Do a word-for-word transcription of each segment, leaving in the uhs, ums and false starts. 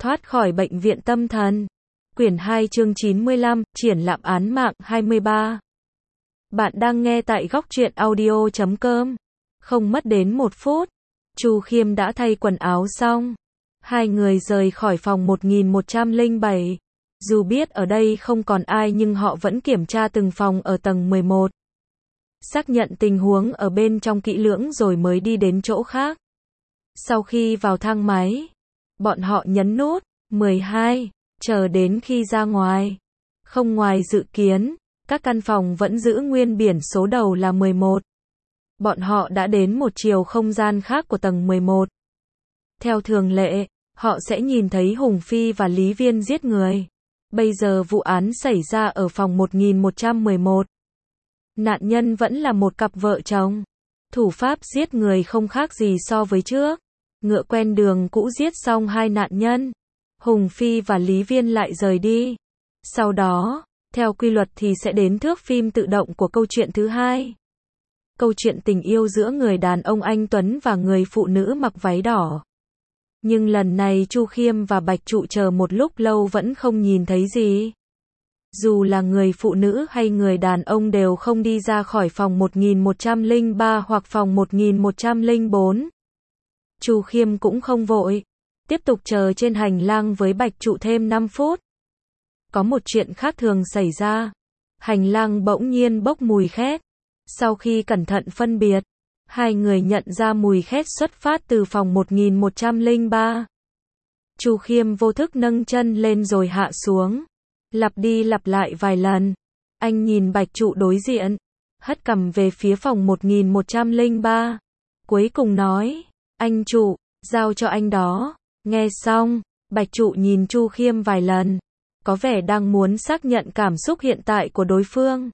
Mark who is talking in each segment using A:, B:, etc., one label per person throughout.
A: Thoát khỏi bệnh viện tâm thần. Quyển hai chương chín mươi lăm, triển lãm án mạng hai mươi ba. Bạn đang nghe tại góc truyện audio chấm com. Không mất đến một phút, Chu Khiêm đã thay quần áo xong. Hai người rời khỏi phòng một nghìn một trăm lẻ bảy. Dù biết ở đây không còn ai nhưng họ vẫn kiểm tra từng phòng ở tầng mười một. Xác nhận tình huống ở bên trong kỹ lưỡng rồi mới đi đến chỗ khác. Sau khi vào thang máy, bọn họ nhấn nút mười hai, chờ đến khi ra ngoài. Không ngoài dự kiến, các căn phòng vẫn giữ nguyên biển số đầu là mười một. Bọn họ đã đến một chiều không gian khác của tầng mười một. Theo thường lệ, họ sẽ nhìn thấy Hùng Phi và Lý Viên giết người. Bây giờ vụ án xảy ra ở phòng một nghìn một trăm mười một. Nạn nhân vẫn là một cặp vợ chồng. Thủ pháp giết người không khác gì so với trước. Ngựa quen đường cũ giết xong hai nạn nhân. Hùng Phi và Lý Viên lại rời đi. Sau đó, theo quy luật thì sẽ đến thước phim tự động của câu chuyện thứ hai. Câu chuyện tình yêu giữa người đàn ông anh Tuấn và người phụ nữ mặc váy đỏ. Nhưng lần này Chu Khiêm và Bạch Trụ chờ một lúc lâu vẫn không nhìn thấy gì. Dù là người phụ nữ hay người đàn ông đều không đi ra khỏi phòng một nghìn một trăm lẻ ba hoặc phòng một nghìn một trăm lẻ bốn. Chu Khiêm cũng không vội, tiếp tục chờ trên hành lang với Bạch Trụ thêm năm phút. Có một chuyện khác thường xảy ra. Hành lang bỗng nhiên bốc mùi khét. Sau khi cẩn thận phân biệt, hai người nhận ra mùi khét xuất phát từ phòng một nghìn một trăm lẻ ba. Chu Khiêm vô thức nâng chân lên rồi hạ xuống. Lặp đi lặp lại vài lần. Anh nhìn Bạch Trụ đối diện, hất cằm về phía phòng một nghìn một trăm lẻ ba. Cuối cùng nói, anh Trụ, giao cho anh đó. Nghe xong, Bạch Trụ nhìn Chu Khiêm vài lần. Có vẻ đang muốn xác nhận cảm xúc hiện tại của đối phương.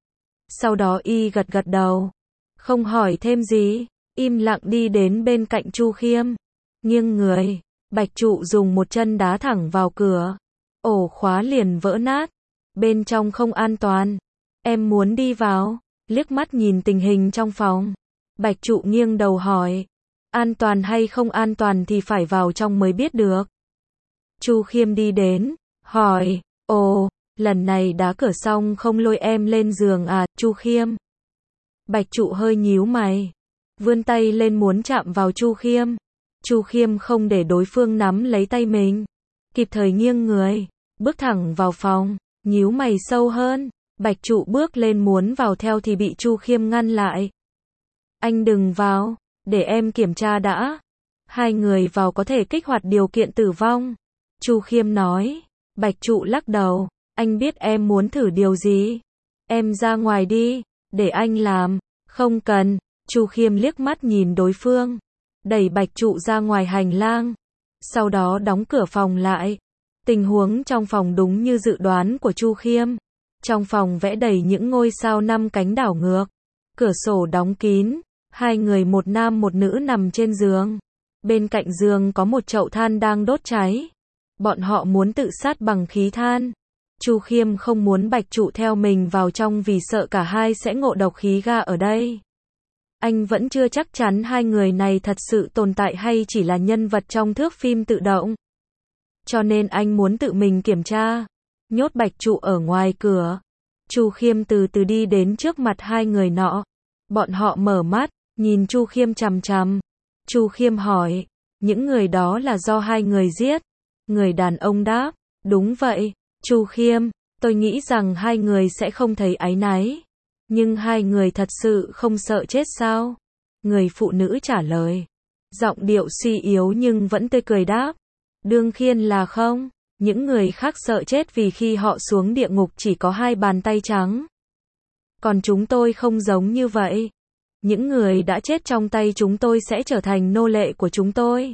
A: Sau đó y gật gật đầu. Không hỏi thêm gì, im lặng đi đến bên cạnh Chu Khiêm. Nghiêng người, Bạch Trụ dùng một chân đá thẳng vào cửa. Ổ khóa liền vỡ nát. Bên trong không an toàn. Em muốn đi vào. Liếc mắt nhìn tình hình trong phòng. Bạch Trụ nghiêng đầu hỏi. An toàn hay không an toàn thì phải vào trong mới biết được. Chu Khiêm đi đến, hỏi. Ồ, lần này đá cửa xong không lôi em lên giường à, Chu Khiêm? Bạch Trụ hơi nhíu mày. Vươn tay lên muốn chạm vào Chu Khiêm. Chu Khiêm không để đối phương nắm lấy tay mình. Kịp thời nghiêng người, bước thẳng vào phòng, nhíu mày sâu hơn. Bạch Trụ bước lên muốn vào theo thì bị Chu Khiêm ngăn lại. Anh đừng vào, để em kiểm tra đã. Hai người vào có thể kích hoạt điều kiện tử vong. Chu Khiêm nói. Bạch Trụ lắc đầu. Anh biết em muốn thử điều gì. Em ra ngoài đi, để anh làm. Không cần. Chu Khiêm liếc mắt nhìn đối phương, đẩy Bạch Trụ ra ngoài hành lang. Sau đó đóng cửa phòng lại. Tình huống trong phòng đúng như dự đoán của Chu Khiêm. Trong phòng vẽ đầy những ngôi sao năm cánh đảo ngược. Cửa sổ đóng kín. Hai người một nam một nữ nằm trên giường. Bên cạnh giường có một chậu than đang đốt cháy. Bọn họ muốn tự sát bằng khí than. Chu Khiêm không muốn Bạch Trụ theo mình vào trong vì sợ cả hai sẽ ngộ độc khí ga ở đây. Anh vẫn chưa chắc chắn hai người này thật sự tồn tại hay chỉ là nhân vật trong thước phim tự động. Cho nên anh muốn tự mình kiểm tra. Nhốt Bạch Trụ ở ngoài cửa. Chu Khiêm từ từ đi đến trước mặt hai người nọ. Bọn họ mở mắt, nhìn Chu Khiêm chằm chằm. Chu Khiêm hỏi, những người đó là do hai người giết? Người đàn ông đáp, đúng vậy. Chu Khiêm, tôi nghĩ rằng hai người sẽ không thấy áy náy. Nhưng hai người thật sự không sợ chết sao? Người phụ nữ trả lời. Giọng điệu suy yếu nhưng vẫn tươi cười đáp. Đương nhiên là không. Những người khác sợ chết vì khi họ xuống địa ngục chỉ có hai bàn tay trắng. Còn chúng tôi không giống như vậy. Những người đã chết trong tay chúng tôi sẽ trở thành nô lệ của chúng tôi.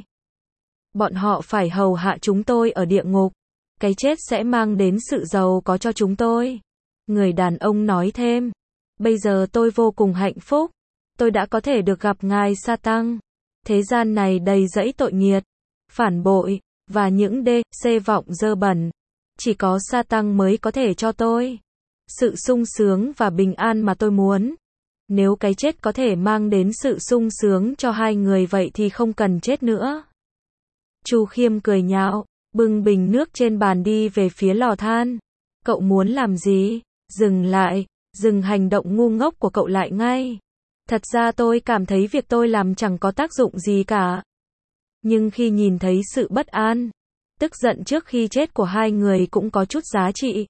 A: Bọn họ phải hầu hạ chúng tôi ở địa ngục. Cái chết sẽ mang đến sự giàu có cho chúng tôi. Người đàn ông nói thêm. Bây giờ tôi vô cùng hạnh phúc. Tôi đã có thể được gặp ngài Sa Tăng. Thế gian này đầy rẫy tội nghiệt, phản bội, và những đê, xê vọng dơ bẩn. Chỉ có Sa Tăng mới có thể cho tôi sự sung sướng và bình an mà tôi muốn. Nếu cái chết có thể mang đến sự sung sướng cho hai người vậy thì không cần chết nữa. Chu Khiêm cười nhạo, bưng bình nước trên bàn đi về phía lò than. Cậu muốn làm gì? Dừng lại, dừng hành động ngu ngốc của cậu lại ngay. Thật ra tôi cảm thấy việc tôi làm chẳng có tác dụng gì cả. Nhưng khi nhìn thấy sự bất an, tức giận trước khi chết của hai người cũng có chút giá trị.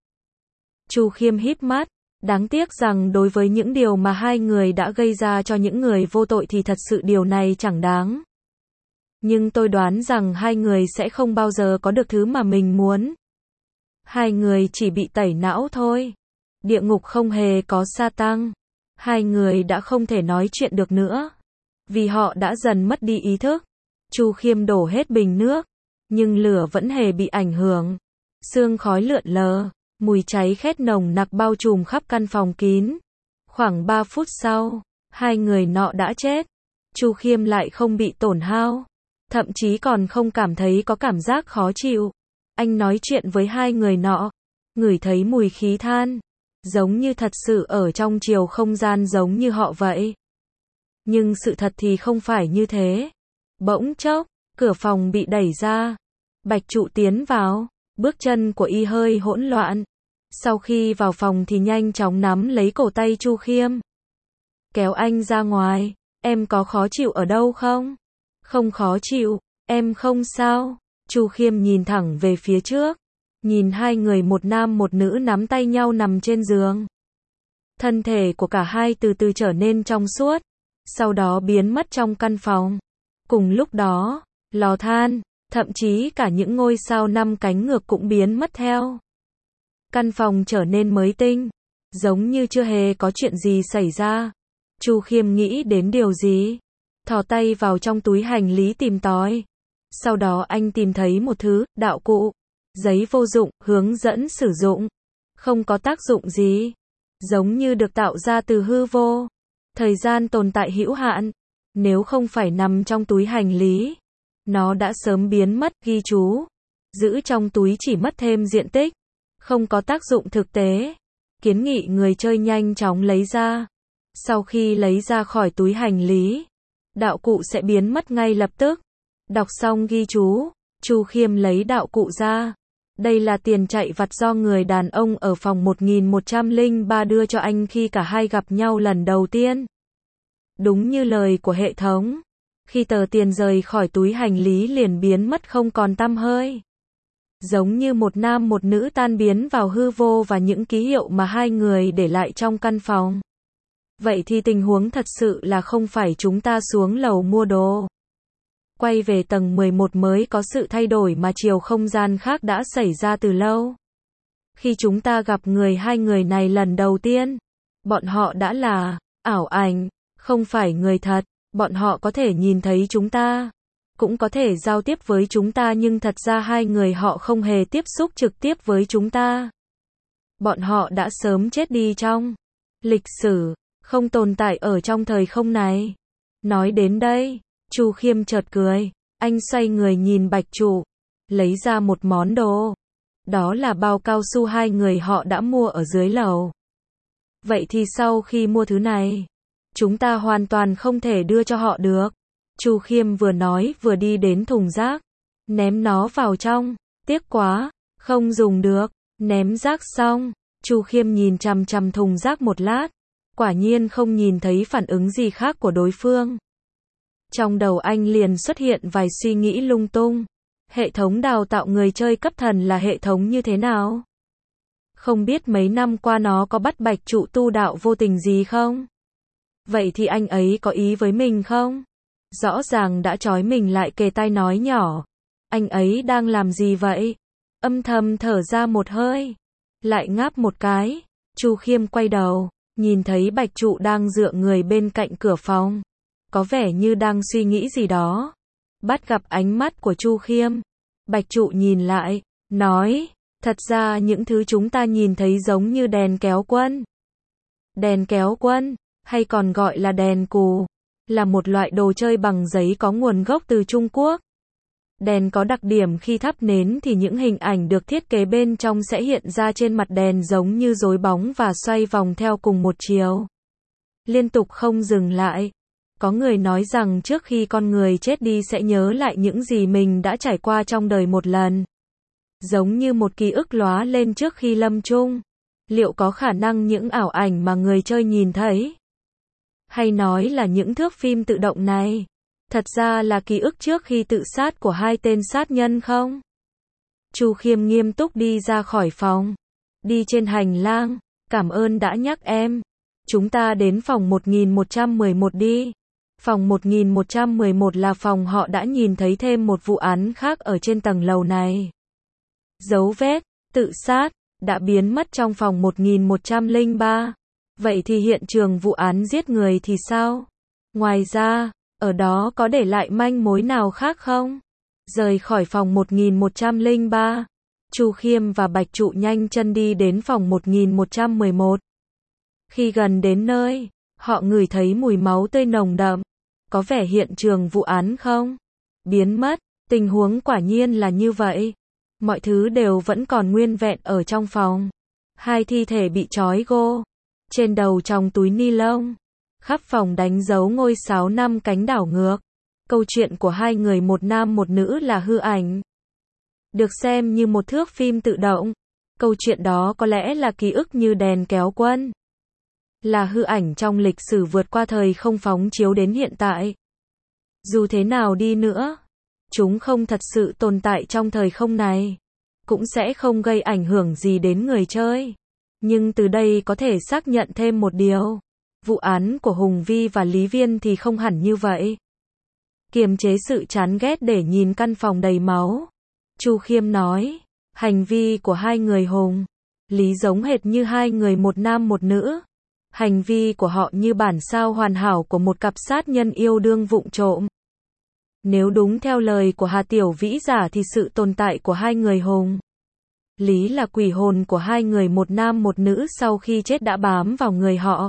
A: Chu Khiêm híp mắt, đáng tiếc rằng đối với những điều mà hai người đã gây ra cho những người vô tội thì thật sự điều này chẳng đáng. Nhưng tôi đoán rằng hai người sẽ không bao giờ có được thứ mà mình muốn. Hai người chỉ bị tẩy não thôi. Địa ngục không hề có sa tăng. Hai người đã không thể nói chuyện được nữa. Vì họ đã dần mất đi ý thức. Chu Khiêm đổ hết bình nước. Nhưng lửa vẫn hề bị ảnh hưởng. Sương khói lượn lờ. Mùi cháy khét nồng nặc bao trùm khắp căn phòng kín. Khoảng ba phút sau, hai người nọ đã chết. Chu Khiêm lại không bị tổn hao. Thậm chí còn không cảm thấy có cảm giác khó chịu. Anh nói chuyện với hai người nọ. Ngửi thấy mùi khí than. Giống như thật sự ở trong chiều không gian giống như họ vậy. Nhưng sự thật thì không phải như thế. Bỗng chốc, cửa phòng bị đẩy ra. Bạch Trụ tiến vào. Bước chân của y hơi hỗn loạn. Sau khi vào phòng thì nhanh chóng nắm lấy cổ tay Chu Khiêm. Kéo anh ra ngoài. Em có khó chịu ở đâu không? Không khó chịu, em không sao. Chu Khiêm nhìn thẳng về phía trước. Nhìn hai người một nam một nữ nắm tay nhau nằm trên giường. Thân thể của cả hai từ từ trở nên trong suốt. Sau đó biến mất trong căn phòng. Cùng lúc đó, lò than, thậm chí cả những ngôi sao năm cánh ngược cũng biến mất theo. Căn phòng trở nên mới tinh. Giống như chưa hề có chuyện gì xảy ra. Chu Khiêm nghĩ đến điều gì? Thò tay vào trong túi hành lý tìm tòi. Sau đó anh tìm thấy một thứ, đạo cụ. Giấy vô dụng, hướng dẫn sử dụng. Không có tác dụng gì. Giống như được tạo ra từ hư vô. Thời gian tồn tại hữu hạn. Nếu không phải nằm trong túi hành lý, nó đã sớm biến mất, ghi chú. Giữ trong túi chỉ mất thêm diện tích. Không có tác dụng thực tế. Kiến nghị người chơi nhanh chóng lấy ra. Sau khi lấy ra khỏi túi hành lý, đạo cụ sẽ biến mất ngay lập tức. Đọc xong ghi chú, Chu Khiêm lấy đạo cụ ra. Đây là tiền chạy vặt do người đàn ông ở phòng một nghìn một trăm lẻ ba đưa cho anh khi cả hai gặp nhau lần đầu tiên. Đúng như lời của hệ thống, khi tờ tiền rời khỏi túi hành lý liền biến mất không còn tăm hơi. Giống như một nam một nữ tan biến vào hư vô và những ký hiệu mà hai người để lại trong căn phòng. Vậy thì tình huống thật sự là không phải chúng ta xuống lầu mua đồ. Quay về tầng mười một mới có sự thay đổi mà chiều không gian khác đã xảy ra từ lâu. Khi chúng ta gặp người hai người này lần đầu tiên, bọn họ đã là ảo ảnh, không phải người thật. Bọn họ có thể nhìn thấy chúng ta, cũng có thể giao tiếp với chúng ta nhưng thật ra hai người họ không hề tiếp xúc trực tiếp với chúng ta. Bọn họ đã sớm chết đi trong lịch sử, không tồn tại ở trong thời không này. Nói đến đây, Chu Khiêm chợt cười. Anh xoay người nhìn Bạch Trụ, lấy ra một món đồ. Đó là bao cao su hai người họ đã mua ở dưới lầu. Vậy thì sau khi mua thứ này, chúng ta hoàn toàn không thể đưa cho họ được. Chu Khiêm vừa nói vừa đi đến thùng rác, ném nó vào trong. Tiếc quá, không dùng được. Ném rác xong, Chu Khiêm nhìn chằm chằm thùng rác một lát, quả nhiên không nhìn thấy phản ứng gì khác của đối phương. Trong đầu anh liền xuất hiện vài suy nghĩ lung tung. Hệ thống đào tạo người chơi cấp thần là hệ thống như thế nào? Không biết mấy năm qua nó có bắt Bạch Trụ tu đạo vô tình gì không? Vậy thì anh ấy có ý với mình không? Rõ ràng đã trói mình lại kề tai nói nhỏ. Anh ấy đang làm gì vậy? Âm thầm thở ra một hơi, lại ngáp một cái. Chu Khiêm quay đầu, nhìn thấy Bạch Trụ đang dựa người bên cạnh cửa phòng, có vẻ như đang suy nghĩ gì đó. Bắt gặp ánh mắt của Chu Khiêm, Bạch Trụ nhìn lại, nói, thật ra những thứ chúng ta nhìn thấy giống như đèn kéo quân. Đèn kéo quân, hay còn gọi là đèn cù, là một loại đồ chơi bằng giấy có nguồn gốc từ Trung Quốc. Đèn có đặc điểm khi thắp nến thì những hình ảnh được thiết kế bên trong sẽ hiện ra trên mặt đèn giống như rối bóng và xoay vòng theo cùng một chiều, liên tục không dừng lại. Có người nói rằng trước khi con người chết đi sẽ nhớ lại những gì mình đã trải qua trong đời một lần. giống như một ký ức lóa lên trước khi lâm chung. Liệu có khả năng những ảo ảnh mà người chơi nhìn thấy, hay nói là những thước phim tự động này, thật ra là ký ức trước khi tự sát của hai tên sát nhân không? Chu Khiêm nghiêm túc đi ra khỏi phòng. Đi trên hành lang. Cảm ơn đã nhắc em. Chúng ta đến phòng một nghìn một trăm mười một đi. Phòng một nghìn một trăm mười một là phòng họ đã nhìn thấy thêm một vụ án khác ở trên tầng lầu này. Dấu vết tự sát đã biến mất trong phòng một nghìn một trăm lẻ ba. Vậy thì hiện trường vụ án giết người thì sao? Ngoài ra, ở đó có để lại manh mối nào khác không? Rời khỏi phòng một nghìn một trăm lẻ ba, Chu Khiêm và Bạch Trụ nhanh chân đi đến phòng một nghìn một trăm mười một. Khi gần đến nơi, họ ngửi thấy mùi máu tươi nồng đậm. Có vẻ hiện trường vụ án không biến mất, tình huống quả nhiên là như vậy. Mọi thứ đều vẫn còn nguyên vẹn ở trong phòng. Hai thi thể bị trói gô, trên đầu trong túi ni lông. Khắp phòng đánh dấu ngôi sao năm cánh đảo ngược. Câu chuyện của hai người một nam một nữ là hư ảnh, được xem như một thước phim tự động. Câu chuyện đó có lẽ là ký ức như đèn kéo quân, là hư ảnh trong lịch sử vượt qua thời không phóng chiếu đến hiện tại. Dù thế nào đi nữa, chúng không thật sự tồn tại trong thời không này, cũng sẽ không gây ảnh hưởng gì đến người chơi. Nhưng từ đây có thể xác nhận thêm một điều. Vụ án của Hùng Vi và Lý Viên thì không hẳn như vậy. Kiềm chế sự chán ghét để nhìn căn phòng đầy máu, Chu Khiêm nói, hành vi của hai người Hùng, Lý giống hệt như hai người một nam một nữ. Hành vi của họ như bản sao hoàn hảo của một cặp sát nhân yêu đương vụng trộm. Nếu đúng theo lời của Hà Tiểu Vĩ giả thì sự tồn tại của hai người Hùng, Lý là quỷ hồn của hai người một nam một nữ sau khi chết đã bám vào người họ.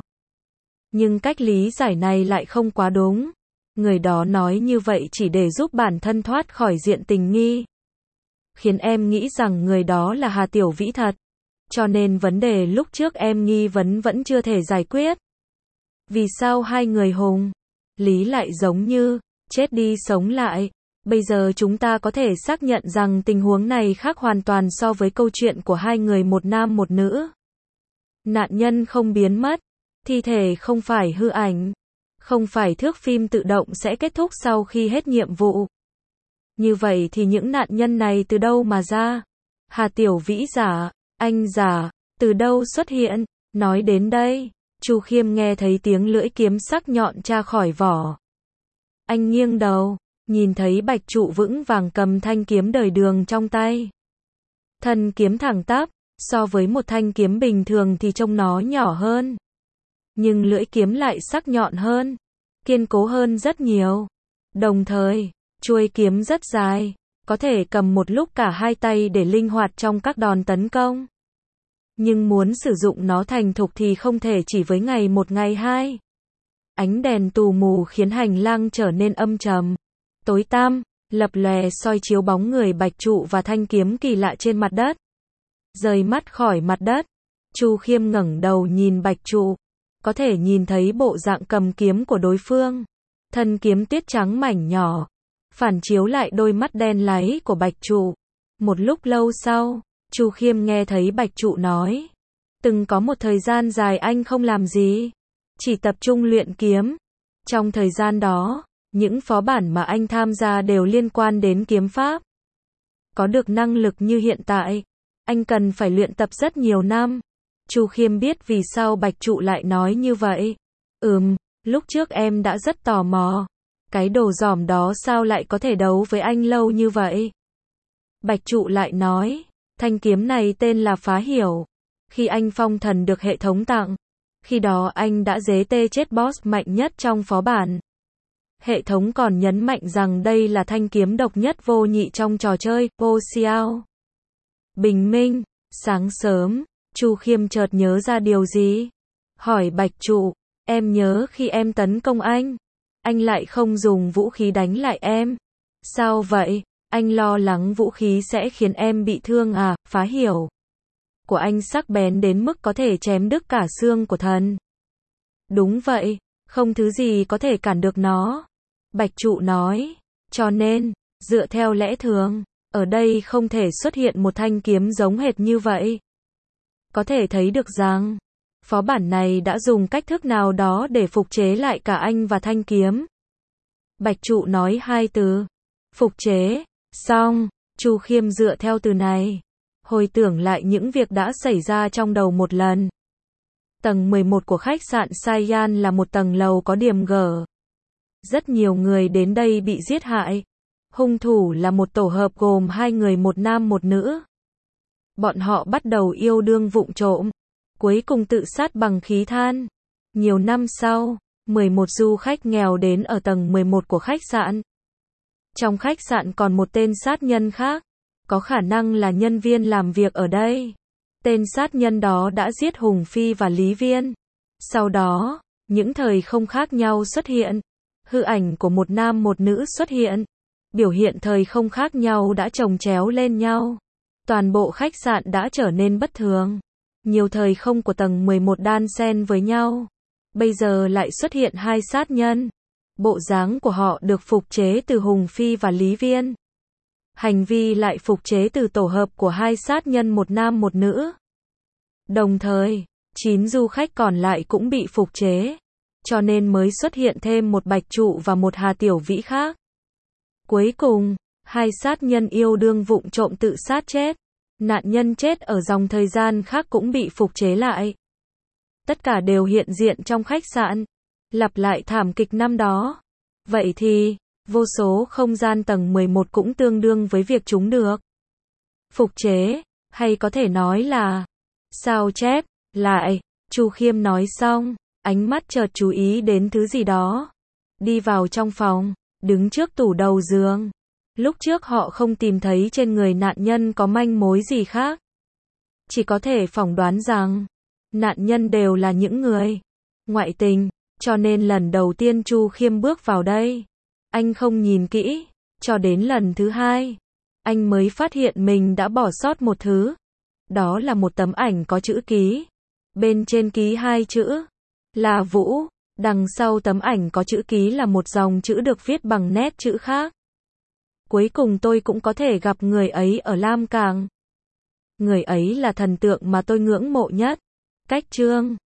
A: Nhưng cách lý giải này lại không quá đúng. Người đó nói như vậy chỉ để giúp bản thân thoát khỏi diện tình nghi, khiến em nghĩ rằng người đó là Hà Tiểu Vĩ thật. Cho nên vấn đề lúc trước em nghi vấn vẫn chưa thể giải quyết. Vì sao hai người Hùng, Lý lại giống như chết đi sống lại? Bây giờ chúng ta có thể xác nhận rằng tình huống này khác hoàn toàn so với câu chuyện của hai người một nam một nữ. Nạn nhân không biến mất, thi thể không phải hư ảnh, không phải thước phim tự động sẽ kết thúc sau khi hết nhiệm vụ. Như vậy thì những nạn nhân này từ đâu mà ra? Hà Tiểu Vĩ giả, anh giả, từ đâu xuất hiện? Nói đến đây, Chu Khiêm nghe thấy tiếng lưỡi kiếm sắc nhọn tra khỏi vỏ. Anh nghiêng đầu, nhìn thấy Bạch Trụ vững vàng cầm thanh kiếm đời đường trong tay. Thân kiếm thẳng tắp, so với một thanh kiếm bình thường thì trông nó nhỏ hơn. Nhưng lưỡi kiếm lại sắc nhọn hơn, kiên cố hơn rất nhiều. Đồng thời, chuôi kiếm rất dài, có thể cầm một lúc cả hai tay để linh hoạt trong các đòn tấn công. Nhưng muốn sử dụng nó thành thục thì không thể chỉ với ngày một ngày hai. Ánh đèn tù mù khiến hành lang trở nên âm trầm, tối tăm, lập lòe soi chiếu bóng người Bạch Trụ và thanh kiếm kỳ lạ trên mặt đất. Rời mắt khỏi mặt đất, Chu Khiêm ngẩng đầu nhìn Bạch Trụ, có thể nhìn thấy bộ dạng cầm kiếm của đối phương. Thân kiếm tuyết trắng mảnh nhỏ, phản chiếu lại đôi mắt đen láy của Bạch Trụ. Một lúc lâu sau, Chu Khiêm nghe thấy Bạch Trụ nói, từng có một thời gian dài anh không làm gì, chỉ tập trung luyện kiếm. Trong thời gian đó, những phó bản mà anh tham gia đều liên quan đến kiếm pháp. Có được năng lực như hiện tại, anh cần phải luyện tập rất nhiều năm. Chu Khiêm biết vì sao Bạch Trụ lại nói như vậy. Ừm, lúc trước em đã rất tò mò. Cái đồ giỏm đó sao lại có thể đấu với anh lâu như vậy? Bạch Trụ lại nói, thanh kiếm này tên là Phá Hiểu. Khi anh phong thần được hệ thống tặng, khi đó anh đã dế tê chết boss mạnh nhất trong phó bản. Hệ thống còn nhấn mạnh rằng đây là thanh kiếm độc nhất vô nhị trong trò chơi, vô xiao. Bình minh, sáng sớm, Chu Khiêm chợt nhớ ra điều gì. Hỏi Bạch Trụ, em nhớ khi em tấn công anh, anh lại không dùng vũ khí đánh lại em. Sao vậy? Anh lo lắng vũ khí sẽ khiến em bị thương à? Phá Hiểu của anh sắc bén đến mức có thể chém đứt cả xương của thần. Đúng vậy, không thứ gì có thể cản được nó. Bạch Trụ nói, cho nên, dựa theo lẽ thường, Ở đây không thể xuất hiện một thanh kiếm giống hệt như vậy. Có thể thấy được rằng, phó bản này đã dùng cách thức nào đó để phục chế lại cả anh và thanh kiếm. Bạch trụ nói hai từ. Phục chế. Xong, Chu Khiêm dựa theo từ này, hồi tưởng lại những việc đã xảy ra trong đầu một lần. Tầng mười một của khách sạn Saiyan là một tầng lầu có điểm G. Rất nhiều người đến đây bị giết hại. Hung thủ là một tổ hợp gồm hai người, một nam một nữ. Bọn họ bắt đầu yêu đương vụng trộm, cuối cùng tự sát bằng khí than. Nhiều năm sau, mười một du khách nghèo đến ở tầng mười một của khách sạn. Trong khách sạn còn một tên sát nhân khác, có khả năng là nhân viên làm việc ở đây. Tên sát nhân đó đã giết Hùng Phi và Lý Viên. Sau đó, những thời không khác nhau xuất hiện. Hư ảnh của một nam một nữ xuất hiện. Biểu hiện thời không khác nhau đã chồng chéo lên nhau. Toàn bộ khách sạn đã trở nên bất thường. Nhiều thời không của tầng mười một đan xen với nhau. Bây giờ lại xuất hiện hai sát nhân. Bộ dáng của họ được phục chế từ Hùng Phi và Lý Viên. Hành vi lại phục chế từ tổ hợp của hai sát nhân, một nam một nữ. Đồng thời, chín du khách còn lại cũng bị phục chế. Cho nên mới xuất hiện thêm một Bạch Trụ và một Hà Tiểu Vĩ khác. Cuối cùng, hai sát nhân yêu đương vụng trộm tự sát chết. Nạn nhân chết ở dòng thời gian khác cũng bị phục chế lại. Tất cả đều hiện diện trong khách sạn. Lặp lại thảm kịch năm đó. Vậy thì, vô số không gian tầng mười một cũng tương đương với việc chúng được phục chế, hay có thể nói là sao chép lại. Chu Khiêm nói xong, ánh mắt chợt chú ý đến thứ gì đó. Đi vào trong phòng, đứng trước tủ đầu giường. Lúc trước họ không tìm thấy trên người nạn nhân có manh mối gì khác. Chỉ có thể phỏng đoán rằng, nạn nhân đều là những người ngoại tình, cho nên lần đầu tiên Chu Khiêm bước vào đây, anh không nhìn kỹ, cho đến lần thứ hai, anh mới phát hiện mình đã bỏ sót một thứ. Đó là một tấm ảnh có chữ ký. Bên trên ký hai chữ là Vũ, đằng sau tấm ảnh có chữ ký là một dòng chữ được viết bằng nét chữ khác. Cuối cùng tôi cũng có thể gặp người ấy ở Lam Càng. Người ấy là thần tượng mà tôi ngưỡng mộ nhất. Cách chương